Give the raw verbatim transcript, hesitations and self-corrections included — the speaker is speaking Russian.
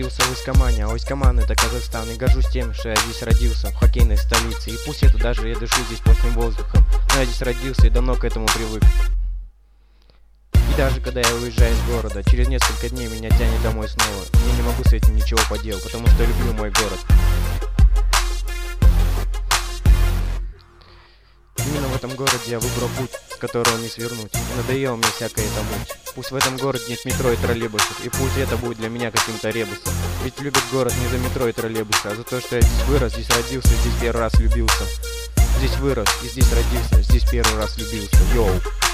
родился в Усть-Камане, а Усть-Каман это Казахстан. И горжусь тем, что я здесь родился, в хоккейной столице. И пусть это даже я дышу здесь плотным воздухом, но я здесь родился и давно к этому привык. И даже когда я уезжаю из города, через несколько дней меня тянет домой снова. Я не могу с этим ничего поделать, потому что люблю мой город. Именно в этом городе я выбрал путь, с которого не свернуть. Надоело мне всякая эта муть. Пусть в этом городе нет метро и троллейбусов, и пусть это будет для меня каким-то ребусом. Ведь любит город не за метро и троллейбусы, а за то, что я здесь вырос, здесь родился, здесь первый раз влюбился. Здесь вырос и здесь родился, здесь первый раз влюбился. Йоу.